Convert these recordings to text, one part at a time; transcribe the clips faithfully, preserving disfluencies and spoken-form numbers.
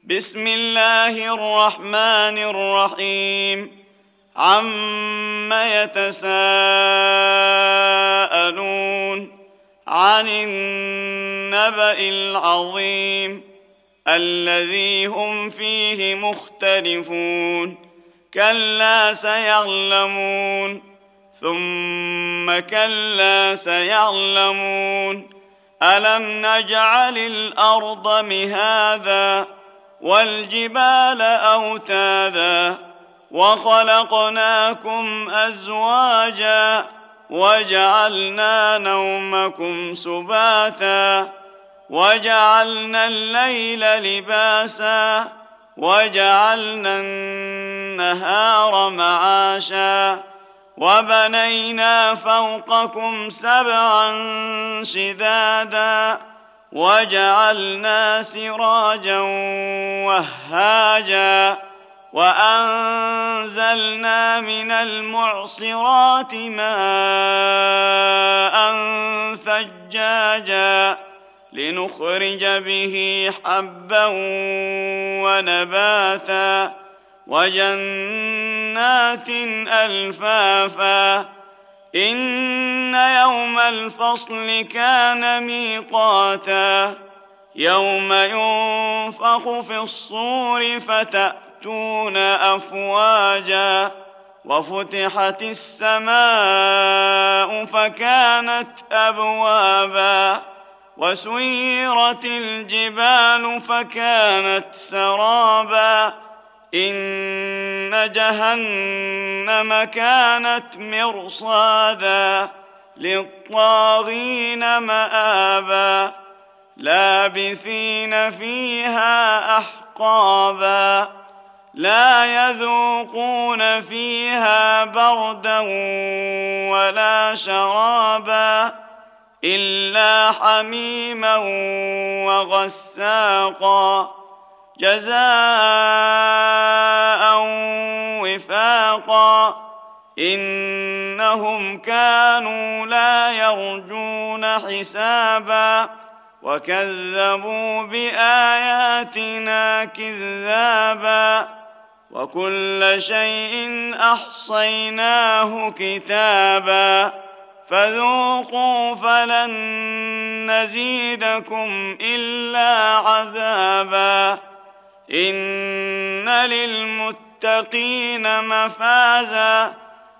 بسم الله الرحمن الرحيم عم يتساءلون عن النبأ العظيم الذي هم فيه مختلفون كلا سيعلمون ثم كلا سيعلمون ألم نجعل الأرض مهادا والجبال أوتادا وخلقناكم أزواجا وجعلنا نومكم سباتا وجعلنا الليل لباسا وجعلنا النهار معاشا وبنينا فوقكم سبعا شدادا وجعلنا سراجا وهاجا وأنزلنا من المعصرات ماء ثجاجا لنخرج به حبا ونباتا وجنات ألفافا إن يوم الفصل كان ميقاتا يوم ينفخ في الصور فتأتون أفواجا وفتحت السماء فكانت أبوابا وسيرت الجبال فكانت سرابا إن جهنم كانت مرصادا للطاغين مآبا لابثين فيها أحقابا لا يذوقون فيها بردا ولا شرابا إلا حميما وغساقا جزاء وفاقا إنهم كانوا لا يرجون حسابا وكذبوا بآياتنا كذابا وكل شيء أحصيناه كتابا فذوقوا فلن نزيدكم إلا عذابا إن للمتقين مفازا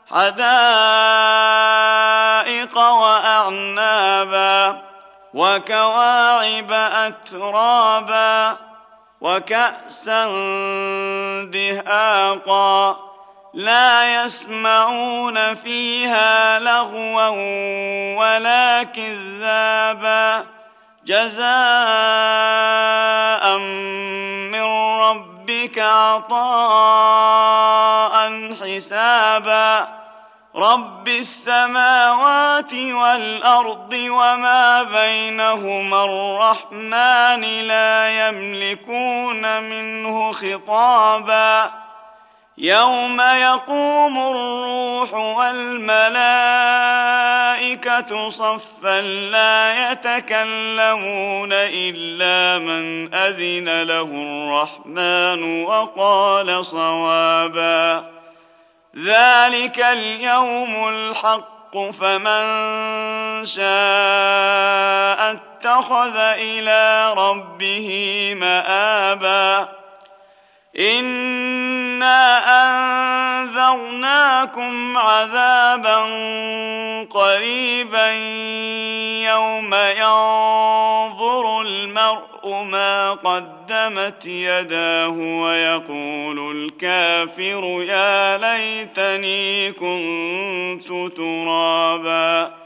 حدائق وأعنابا وكواعب أترابا وكأسا دهاقا لا يسمعون فيها لغوا ولا كذابا جزاء من ربك عطاء حسابا رب السماوات والأرض وما بينهما الرحمن لا يملكون منه خطابا يوم يقوم الروح والملائكة صفا لا يتكلمون إلا من أذن له الرحمن وقال صوابا ذلك اليوم الحق فمن شاء اتخذ إلى ربه مآبا إنا أنذرناكم عذابا قريبا يوم ينظر المرء ما قدمت يداه ويقول الكافر يا ليتني كنت ترابا